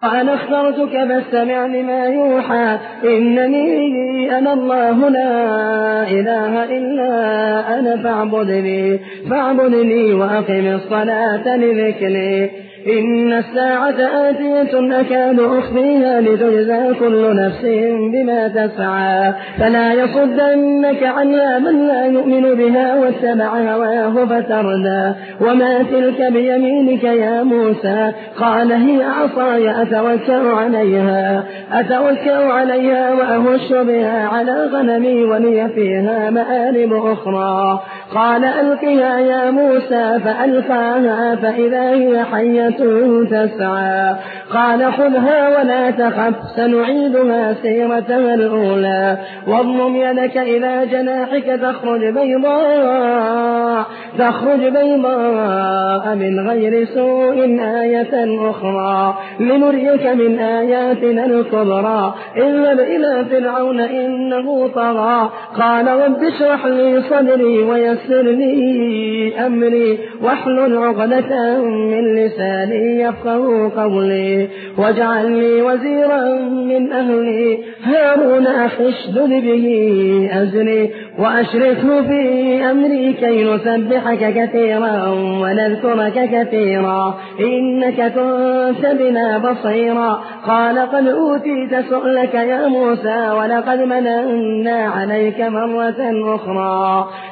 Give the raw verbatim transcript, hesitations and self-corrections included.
وأنا اخترتك فاستمع لما يوحى إنني أنا الله لا إله إلا أنا فاعبدني فاعبدني وأقم الصلاة لذكري إن الساعة آتية أكاد أخفيها لتجزى كل نفس بما تسعى فلا يصدنك عنها من لا يؤمن بها واتبع هواه فتردى وما تلك بيمينك يا موسى قال هي عصاي أتوكل عليها أتوكل عليها وأهش بها على غنمي ولي فيها مآرب أخرى قال ألقها يا موسى فألقاها فإذا هي حية تسعى قال خذها ولا تخف سنعيدها سيرتها الأولى واضمم يدك إلى جناحك تخرج بيضاء تخرج بيضاء من غير سوء آية أخرى لنريك من آياتنا الكبرى اذهب إلى فرعون إنه طغى قال رب اشرح لي صدري ويسر لي أمري واحلل عقدة من لساني يفقهوا قولي واجعل لي وزيرا من أهلي هارون أخي اشدد به أزري وأشركه في أمري كي نسبحك كثيرا ونذكرك كثيرا إنك كنت بنا بصيرا قال قد أوتيت سؤلك يا موسى ولقد مننا عليك مرة أخرى